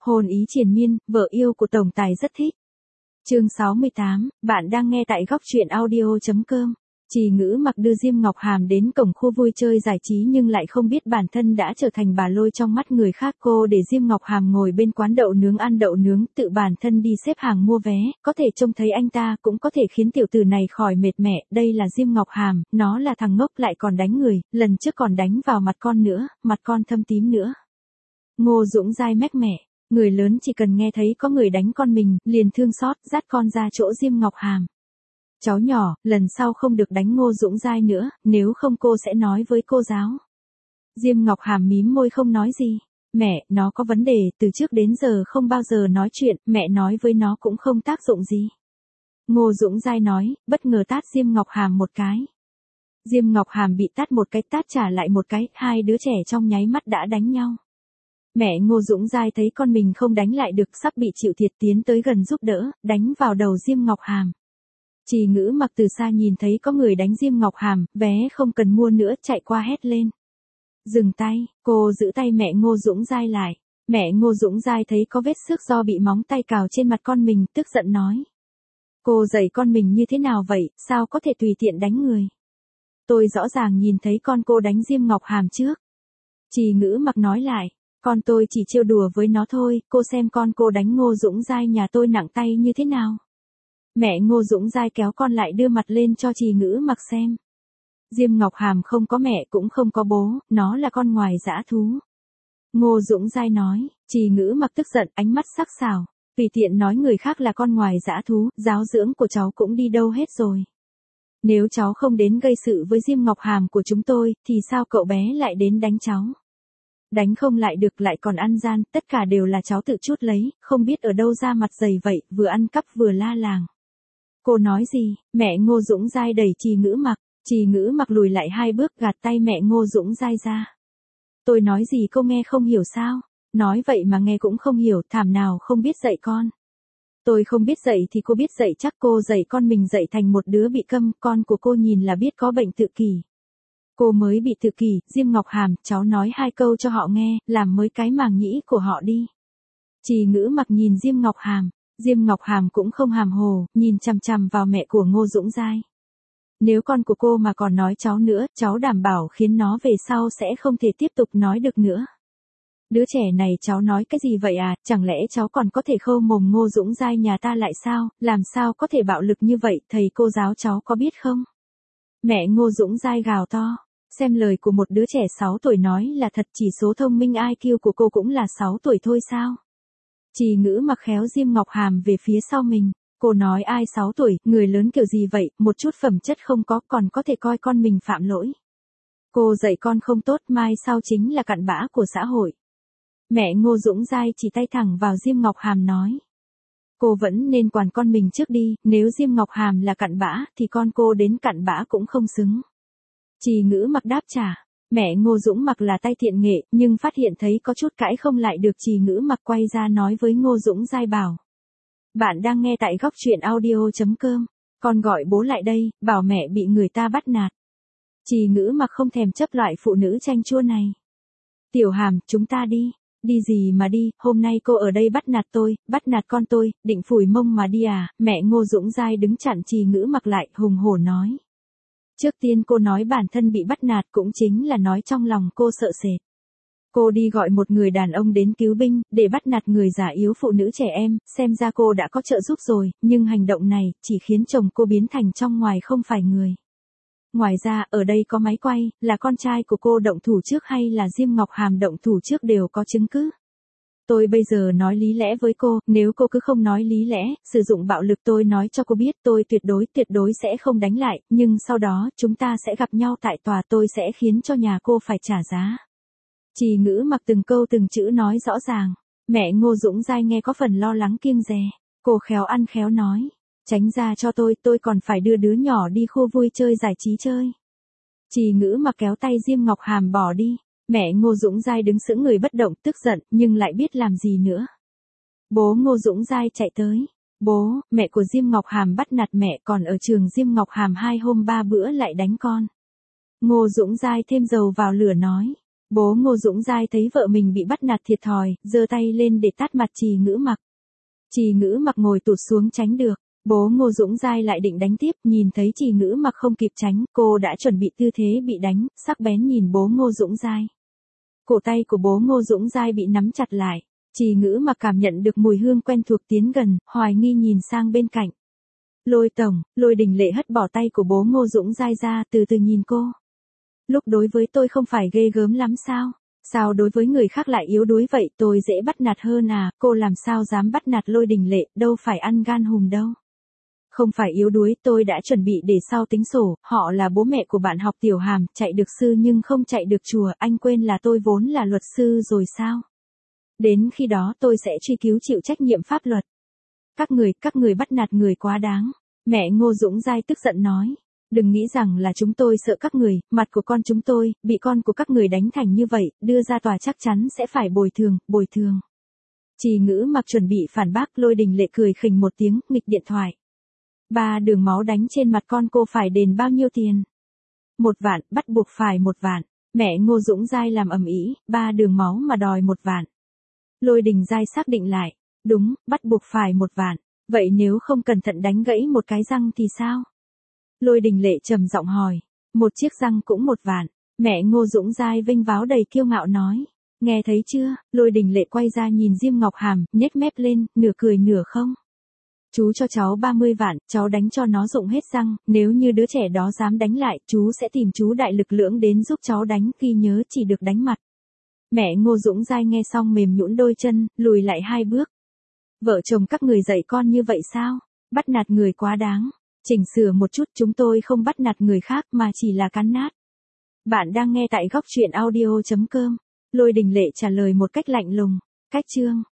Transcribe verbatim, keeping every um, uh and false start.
Hồn ý triền miên, vợ yêu của tổng tài rất thích. Chương sáu mươi tám, bạn đang nghe tại góc truyện audio chấm com. Trì Ngữ Mặc đưa Diêm Ngọc Hàm đến cổng khu vui chơi giải trí nhưng lại không biết bản thân đã trở thành bà lôi trong mắt người khác. Cô để Diêm Ngọc Hàm ngồi bên quán đậu nướng ăn đậu nướng, tự bản thân đi xếp hàng mua vé, có thể trông thấy anh ta cũng có thể khiến tiểu tử này khỏi mệt mẹ. Đây là Diêm Ngọc Hàm, nó là thằng ngốc lại còn đánh người, lần trước còn đánh vào mặt con nữa, mặt con thâm tím nữa. Ngô Dũng dai mách mẹ. Người lớn chỉ cần nghe thấy có người đánh con mình, liền thương xót, dắt con ra chỗ Diêm Ngọc Hàm. Cháu nhỏ, lần sau không được đánh Ngô Dũng dai nữa, nếu không cô sẽ nói với cô giáo. Diêm Ngọc Hàm mím môi không nói gì. Mẹ, nó có vấn đề, từ trước đến giờ không bao giờ nói chuyện, mẹ nói với nó cũng không tác dụng gì. Ngô Dũng dai nói, bất ngờ tát Diêm Ngọc Hàm một cái. Diêm Ngọc Hàm bị tát một cái, tát trả lại một cái, hai đứa trẻ trong nháy mắt đã đánh nhau. Mẹ Ngô Dũng dai thấy con mình không đánh lại được, sắp bị chịu thiệt, tiến tới gần giúp đỡ, đánh vào đầu Diêm Ngọc Hàm. Trì Ngữ Mặc từ xa nhìn thấy có người đánh Diêm Ngọc Hàm, vé không cần mua nữa, chạy qua hét lên. Dừng tay, cô giữ tay mẹ Ngô Dũng dai lại. Mẹ Ngô Dũng dai thấy có vết xước do bị móng tay cào trên mặt con mình, tức giận nói. Cô dạy con mình như thế nào vậy, sao có thể tùy tiện đánh người? Tôi rõ ràng nhìn thấy con cô đánh Diêm Ngọc Hàm trước. Trì Ngữ Mặc nói lại. Con tôi chỉ trêu đùa với nó thôi, cô xem con cô đánh Ngô Dũng dai nhà tôi nặng tay như thế nào. Mẹ Ngô Dũng dai kéo con lại đưa mặt lên cho Trì Ngữ Mặc xem. Diêm Ngọc Hàm không có mẹ cũng không có bố, nó là con ngoài dã thú. Ngô Dũng dai nói. Trì Ngữ Mặc tức giận, ánh mắt sắc sảo. Tùy tiện nói người khác là con ngoài dã thú, giáo dưỡng của cháu cũng đi đâu hết rồi. Nếu cháu không đến gây sự với Diêm Ngọc Hàm của chúng tôi, thì sao cậu bé lại đến đánh cháu? Đánh không lại được lại còn ăn gian, tất cả đều là cháu tự chút lấy, không biết ở đâu ra mặt dày vậy, vừa ăn cắp vừa la làng. Cô nói gì? Mẹ Ngô Dũng dai đẩy Trì Ngữ Mặc. Trì Ngữ Mặc lùi lại hai bước, gạt tay mẹ Ngô Dũng dai ra. Tôi nói gì cô nghe không hiểu sao? Nói vậy mà nghe cũng không hiểu, thảm nào không biết dạy con. Tôi không biết dạy thì cô biết dạy chắc, cô dạy con mình dạy thành một đứa bị câm, con của cô nhìn là biết có bệnh tự kỷ. Cô mới bị tự kỷ. Diêm Ngọc Hàm, cháu nói hai câu cho họ nghe, làm mới cái màng nhĩ của họ đi. Trì Ngữ Mặc nhìn Diêm Ngọc Hàm. Diêm Ngọc Hàm cũng không hàm hồ, nhìn chằm chằm vào mẹ của Ngô Dũng dai. Nếu con của cô mà còn nói cháu nữa, cháu đảm bảo khiến nó về sau sẽ không thể tiếp tục nói được nữa. Đứa trẻ này cháu nói cái gì vậy à, chẳng lẽ cháu còn có thể khâu mồm Ngô Dũng dai nhà ta lại sao, làm sao có thể bạo lực như vậy, thầy cô giáo cháu có biết không? Mẹ Ngô Dũng dai gào to. Xem lời của một đứa trẻ sáu tuổi nói là thật, chỉ số thông minh i kiu của cô cũng là sáu tuổi thôi sao? Trì Ngữ Mặc khéo Diêm Ngọc Hàm về phía sau mình. Cô nói ai sáu tuổi, người lớn kiểu gì vậy, một chút phẩm chất không có, còn có thể coi con mình phạm lỗi. Cô dạy con không tốt, mai sau chính là cặn bã của xã hội. Mẹ Ngô Dũng dai chỉ tay thẳng vào Diêm Ngọc Hàm nói. Cô vẫn nên quản con mình trước đi, nếu Diêm Ngọc Hàm là cặn bã, thì con cô đến cặn bã cũng không xứng. Trì Ngữ Mặc đáp trả. Mẹ Ngô Dũng Mặc là tay thiện nghệ, nhưng phát hiện thấy có chút cãi không lại được, Trì Ngữ Mặc quay ra nói với Ngô Dũng dai bảo. Bạn đang nghe tại góc truyện audio chấm com. Con gọi bố lại đây, bảo mẹ bị người ta bắt nạt. Trì Ngữ Mặc không thèm chấp loại phụ nữ chanh chua này. Tiểu Hàm, chúng ta đi. Đi gì mà đi, hôm nay cô ở đây bắt nạt tôi, bắt nạt con tôi, định phủi mông mà đi à? Mẹ Ngô Dũng dai đứng chặn Trì Ngữ Mặc lại, hùng hổ nói. Trước tiên cô nói bản thân bị bắt nạt cũng chính là nói trong lòng cô sợ sệt. Cô đi gọi một người đàn ông đến cứu binh, để bắt nạt người già yếu phụ nữ trẻ em, xem ra cô đã có trợ giúp rồi, nhưng hành động này chỉ khiến chồng cô biến thành trong ngoài không phải người. Ngoài ra, ở đây có máy quay, là con trai của cô động thủ trước hay là Diêm Ngọc Hàm động thủ trước đều có chứng cứ. Tôi bây giờ nói lý lẽ với cô, nếu cô cứ không nói lý lẽ, sử dụng bạo lực, tôi nói cho cô biết tôi tuyệt đối tuyệt đối sẽ không đánh lại, nhưng sau đó chúng ta sẽ gặp nhau tại tòa, tôi sẽ khiến cho nhà cô phải trả giá. Trì Ngữ Mặc từng câu từng chữ nói rõ ràng. Mẹ Ngô Dũng dai nghe có phần lo lắng kiêng dè. Cô khéo ăn khéo nói. Tránh ra cho tôi, tôi còn phải đưa đứa nhỏ đi khu vui chơi giải trí chơi. Trì Ngữ Mặc kéo tay Diêm Ngọc Hàm bỏ đi. Mẹ Ngô Dũng dai đứng sững người bất động, tức giận, nhưng lại biết làm gì nữa. Bố Ngô Dũng dai chạy tới. Bố, mẹ của Diêm Ngọc Hàm bắt nạt mẹ, còn ở trường Diêm Ngọc Hàm hai hôm ba bữa lại đánh con. Ngô Dũng dai thêm dầu vào lửa nói. Bố Ngô Dũng Giai thấy vợ mình bị bắt nạt thiệt thòi, giơ tay lên để tát mặt Trì Ngữ Mặc. Trì Ngữ Mặc ngồi tụt xuống tránh được. Bố Ngô Dũng Giai lại định đánh tiếp, nhìn thấy Trì Ngữ Mặc không kịp tránh, cô đã chuẩn bị tư thế bị đánh, sắc bén nhìn bố Ngô Dũng Giai. Cổ tay của bố Ngô Dũng Giai bị nắm chặt lại. Trì Ngữ Mặc cảm nhận được mùi hương quen thuộc tiến gần, hoài nghi nhìn sang bên cạnh. Lôi tổng, Lôi Đình Lệ hất bỏ tay của bố Ngô Dũng Giai ra, từ từ nhìn cô. Lúc đối với tôi không phải ghê gớm lắm sao? Sao đối với người khác lại yếu đuối vậy, tôi dễ bắt nạt hơn à, cô làm sao dám bắt nạt Lôi Đình Lệ, đâu phải ăn gan hùm đâu. Không phải yếu đuối, tôi đã chuẩn bị để sau tính sổ, họ là bố mẹ của bạn học tiểu hàm, chạy được sư nhưng không chạy được chùa, anh quên là tôi vốn là luật sư rồi sao? Đến khi đó tôi sẽ truy cứu chịu trách nhiệm pháp luật. Các người, các người bắt nạt người quá đáng. Mẹ Ngô Dũng Giai tức giận nói. Đừng nghĩ rằng là chúng tôi sợ các người, mặt của con chúng tôi, bị con của các người đánh thành như vậy, đưa ra tòa chắc chắn sẽ phải bồi thường, bồi thường. Trì Ngữ Mặc chuẩn bị phản bác, Lôi Đình Lệ cười khình một tiếng, nghịch điện thoại. Ba đường máu đánh trên mặt con cô phải đền bao nhiêu tiền? Một vạn, bắt buộc phải một vạn. Mẹ Ngô Dũng Giai làm ầm ĩ, ba đường máu mà đòi một vạn. Lôi Đình Giai xác định lại. Đúng, bắt buộc phải một vạn. Vậy nếu không cẩn thận đánh gãy một cái răng thì sao? Lôi Đình Lệ trầm giọng hỏi. Một chiếc răng cũng một vạn. Mẹ Ngô Dũng Giai vênh váo đầy kiêu ngạo nói. Nghe thấy chưa? Lôi Đình Lệ quay ra nhìn Diêm Ngọc Hàm, nhếch mép lên, nửa cười nửa không. Chú cho cháu ba mươi vạn, cháu đánh cho nó rụng hết răng, nếu như đứa trẻ đó dám đánh lại, chú sẽ tìm chú đại lực lưỡng đến giúp cháu đánh, ghi nhớ chỉ được đánh mặt. Mẹ Ngô Dũng Giai nghe xong mềm nhũn đôi chân, lùi lại hai bước. Vợ chồng các người dạy con như vậy sao? Bắt nạt người quá đáng. Chỉnh sửa một chút, chúng tôi không bắt nạt người khác mà chỉ là cắn nát. Bạn đang nghe tại góc truyện audio chấm com. Lôi Đình Lệ trả lời một cách lạnh lùng. Cách chương